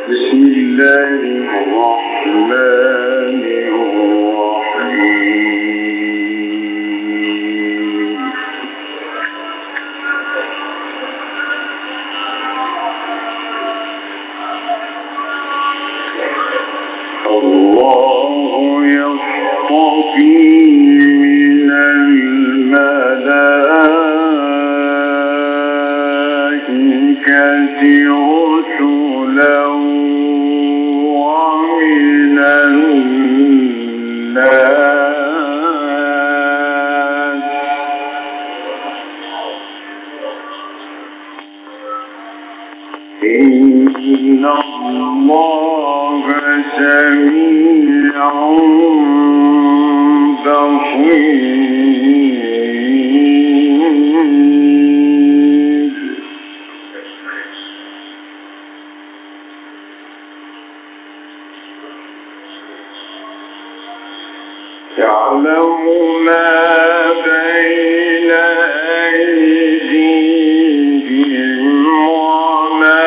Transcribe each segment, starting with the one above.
بسم الله الرحمن الرحيم. الله يصطفي من الملائكة رسلا ومن الناس إن الله سميع بصير. يعلم ما بين أيديهم وما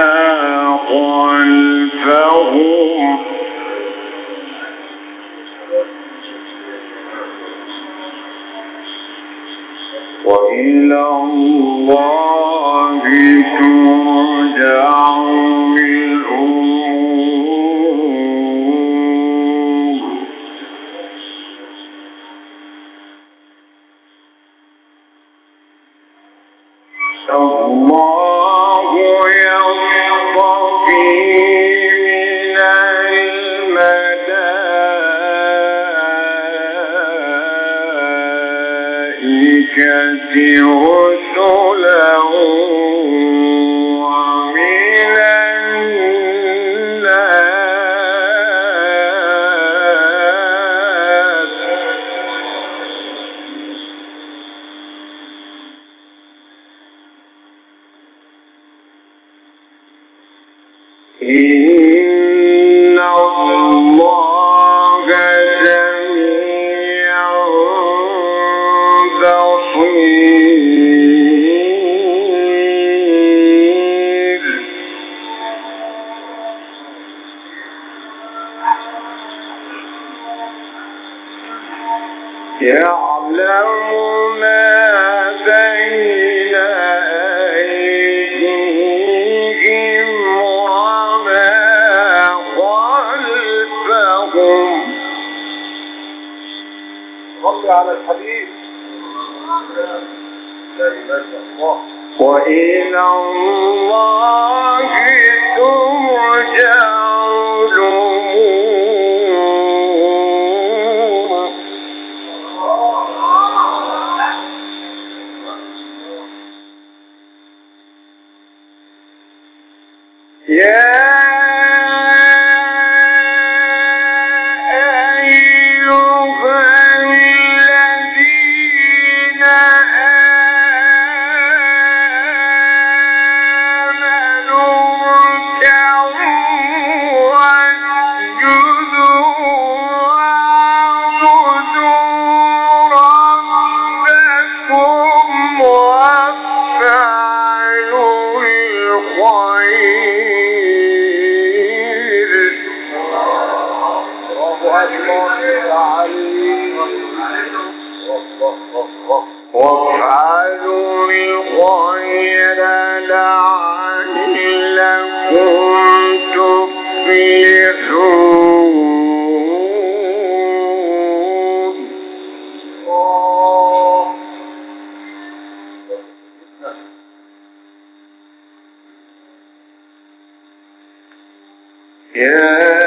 خلفهم وإلى الله ترجع الأمور. الله يصطفي من الملائكة رسلا ومن الناس إن الله سميع بصير. يعلم ما بين أيديهم وما خلفهم. صل على الحبيب. وإلى الله ترجع الأمور. يا أيها الذين آمنوا اركعوا واسجدوا واعبدوا ربكم وافعلوا الخير. وافعلوا الخير لعلكم تفلحون. يا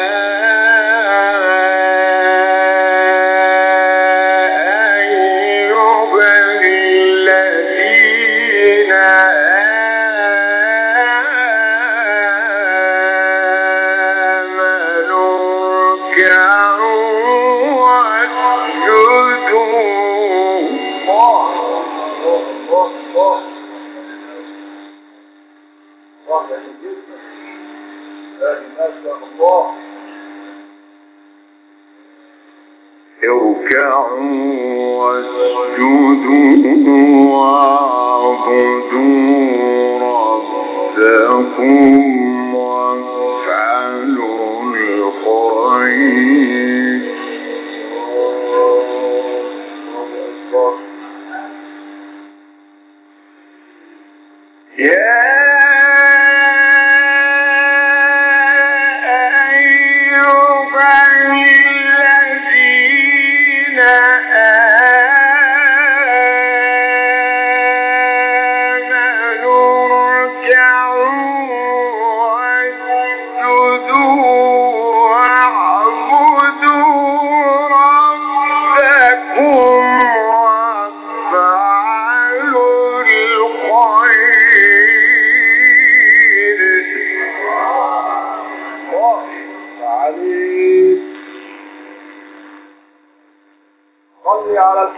اركعوا واسجدوا واعبدوا ربكم وافعلوا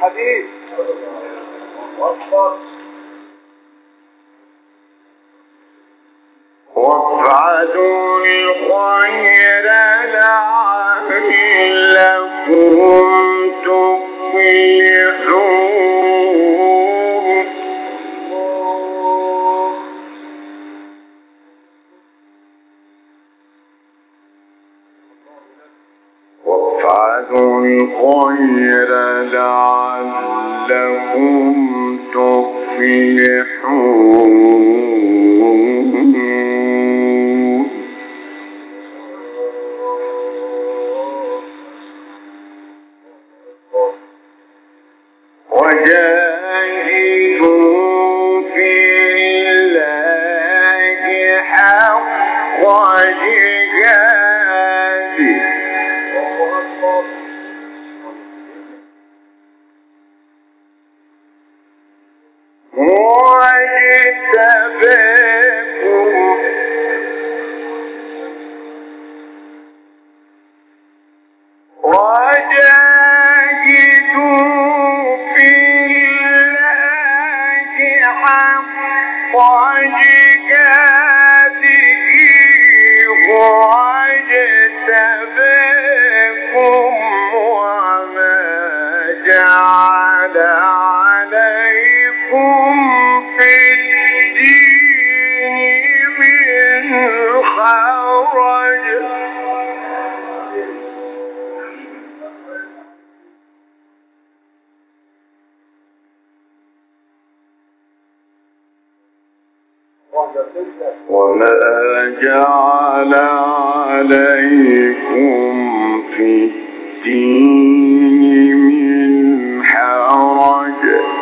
الحديث. أكبر. وافعلوا الخير لعلكم تفلحون. وافعلوا الخير لعلكم تفلحون. وجاهدوا في الله حق جهاده هو اجتباكم وجاهدوا في الله حق جهاده هو اجتباكم وما جعل عليكم في الدين من حرج. وما جعل عليكم في الدين من حرج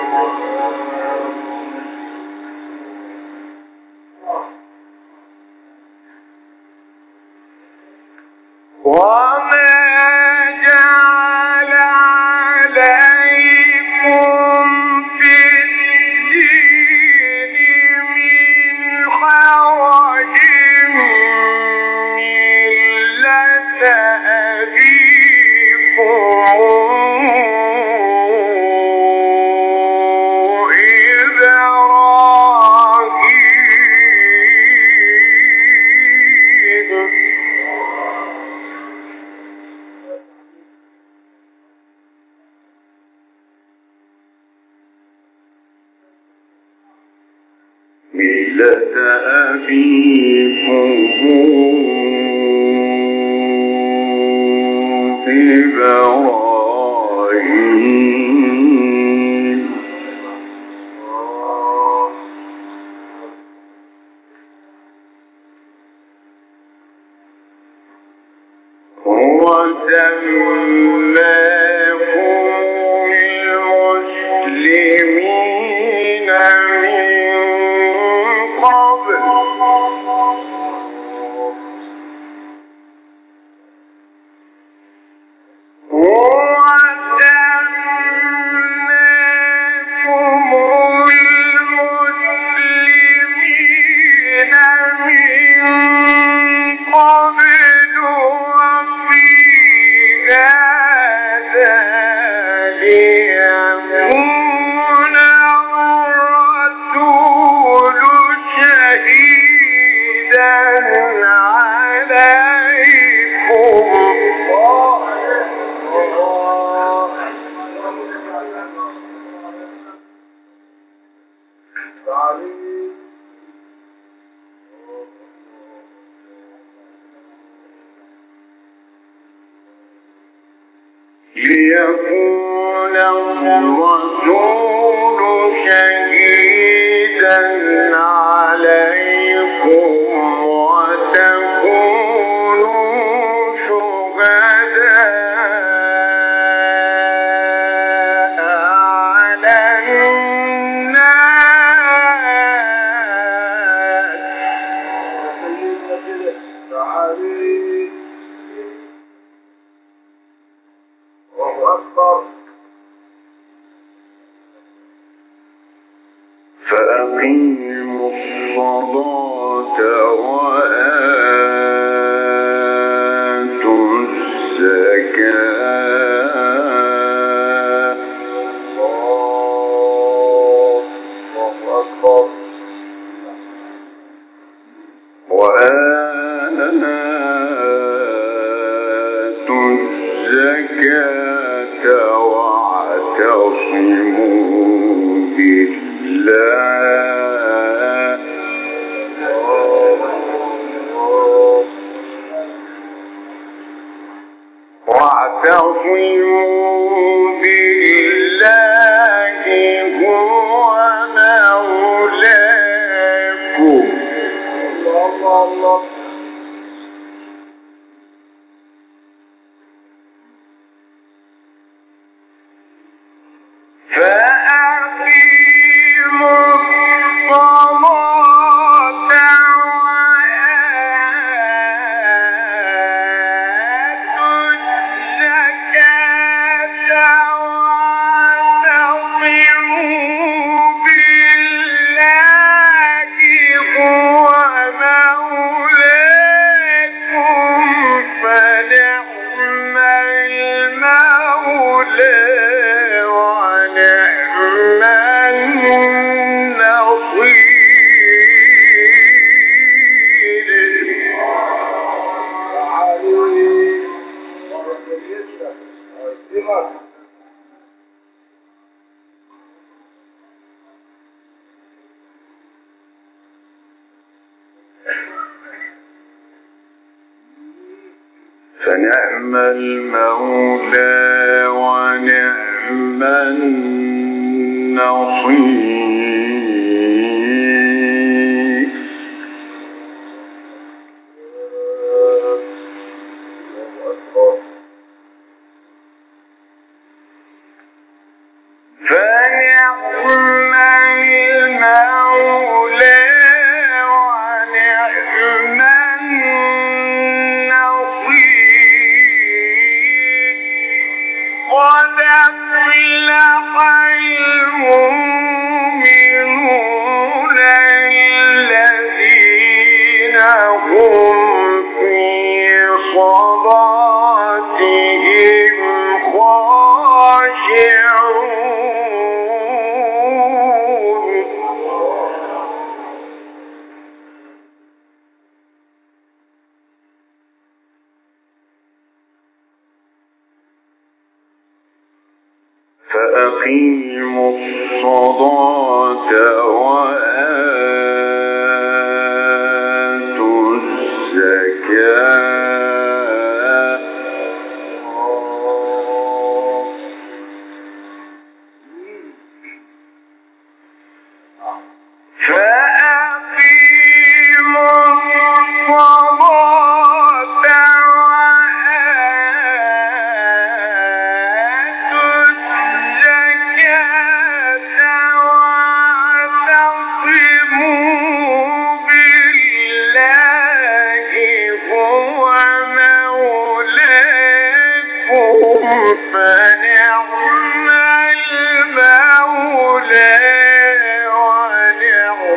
وما جعل عليكم في الدين من حرج ملة أبيكم إبراهيم هو سماكم المسلمين من قبل ليكون الرسول شهيدا عليكم وتكونوا شهداء على الناس. فأقيموا الصلاة وآتوا الزكاة وآتوا الزكاة واعتصموا بالله هو مولاكم الله فأقيموا الصلاة وآتوا الزكاة واعتصموا بالله هو مولاكم فنعم المولى ونعم النصير. فنعم المولى ونعم النصير. فنعم المولى ونعم قد أفلح المؤمنون الذين هم في صلاتهم خاشعون. فأقيموا الصلاة وآتوا الزكاة فأقيموا فنعم المولى ونعم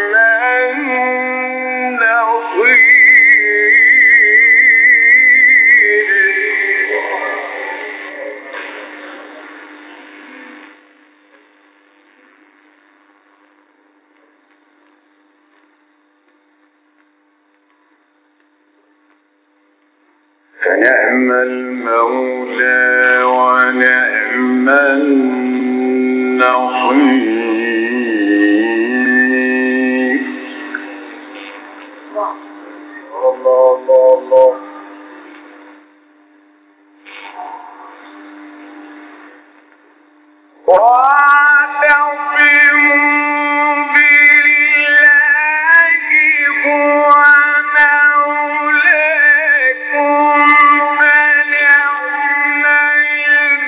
فنعم المولى ونعم النصير. الله واعتصموا بالله هو مولاكم فنعم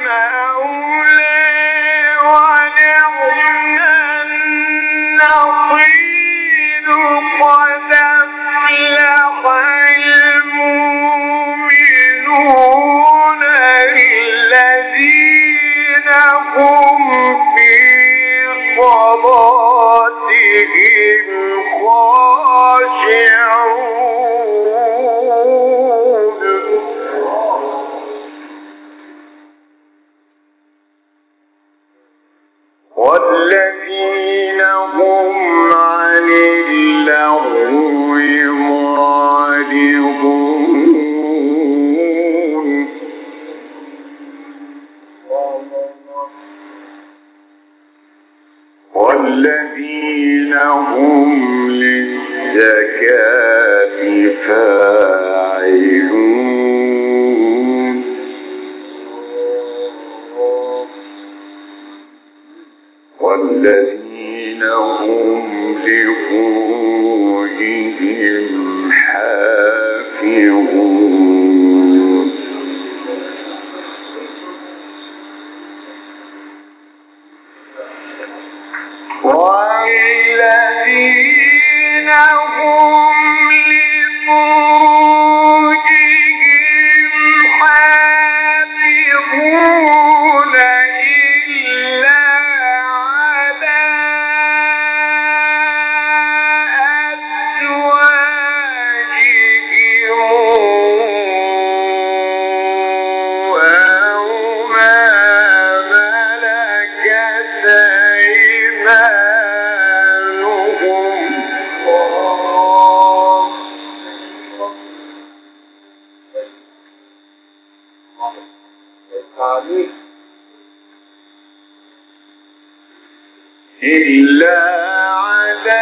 إلا على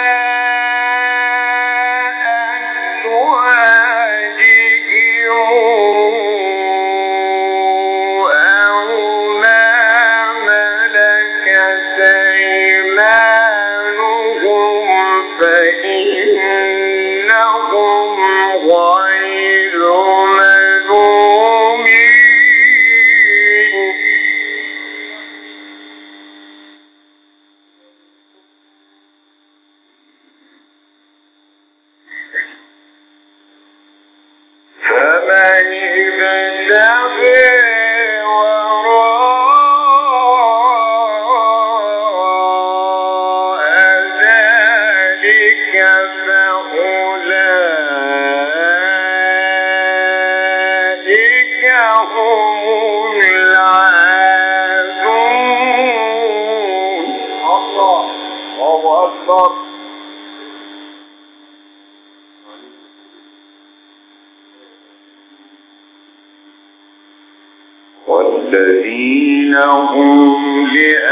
والذين هم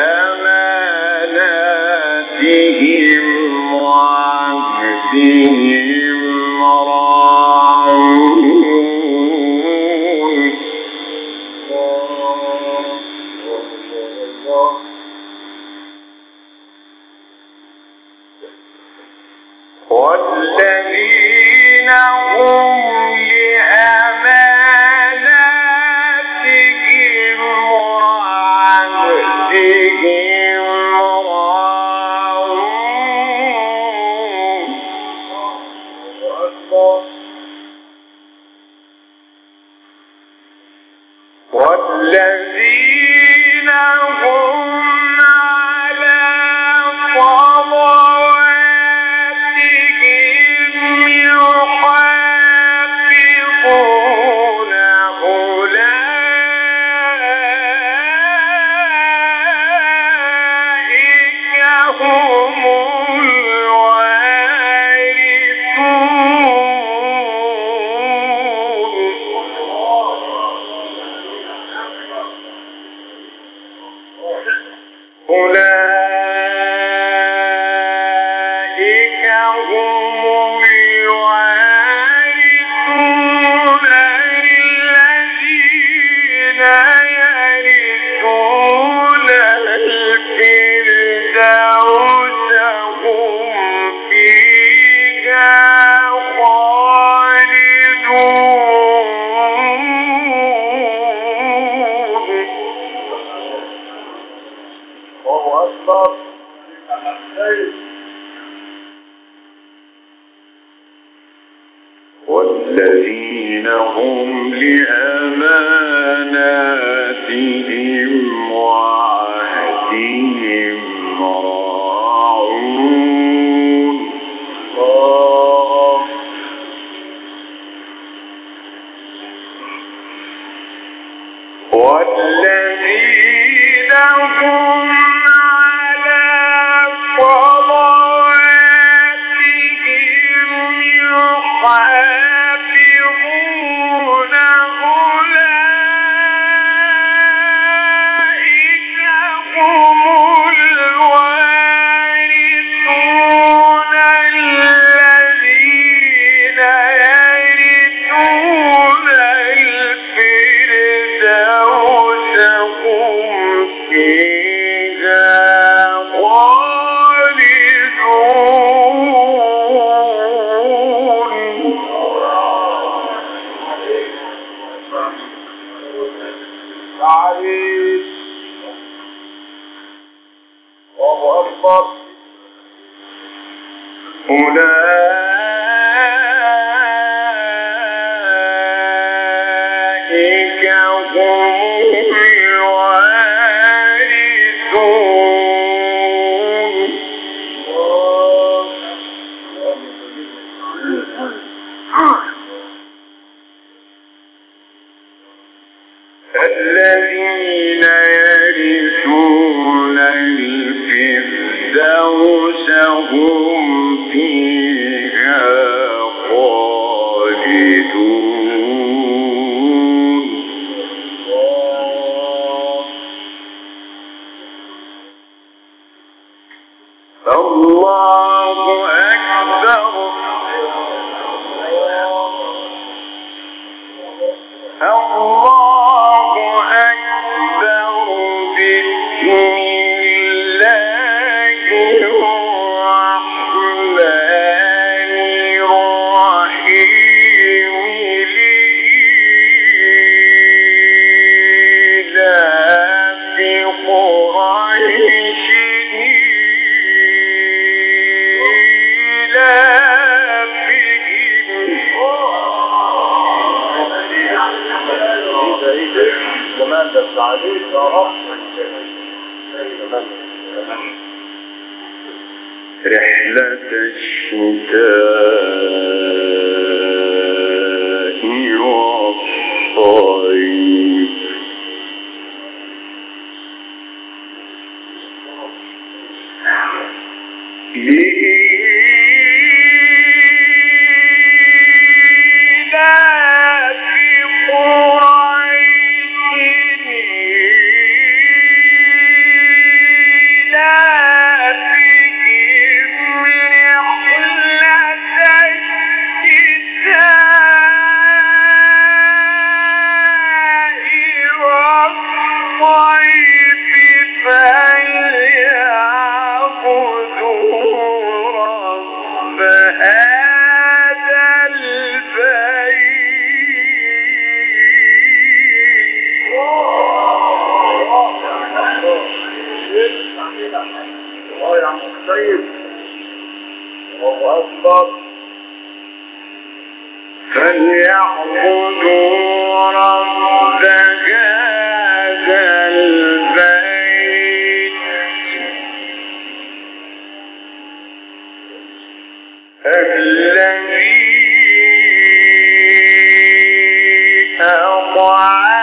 لأماناتهم وعهدهم راعون والذين هم لأماناتهم وعهدهم راعون والذين هم على صلواتهم يحافظون أولئك هم أولئك هم الوارثون الذين يرثون الفردوس هم فيها خالدون. والذين هم لأماناتهم وعهدهم راعون والذين هم على صلواتهم يحافظون أولئك هم الوارثون الذين يرثون الفردوس هم فيها أولئك هم الذين يرثون الفردوس هم فيها خالدون. كمان ده التعليق يا رب. رحلة الشتاء والصيف فليعبدوا رب هذا البيت الذي أطعمهم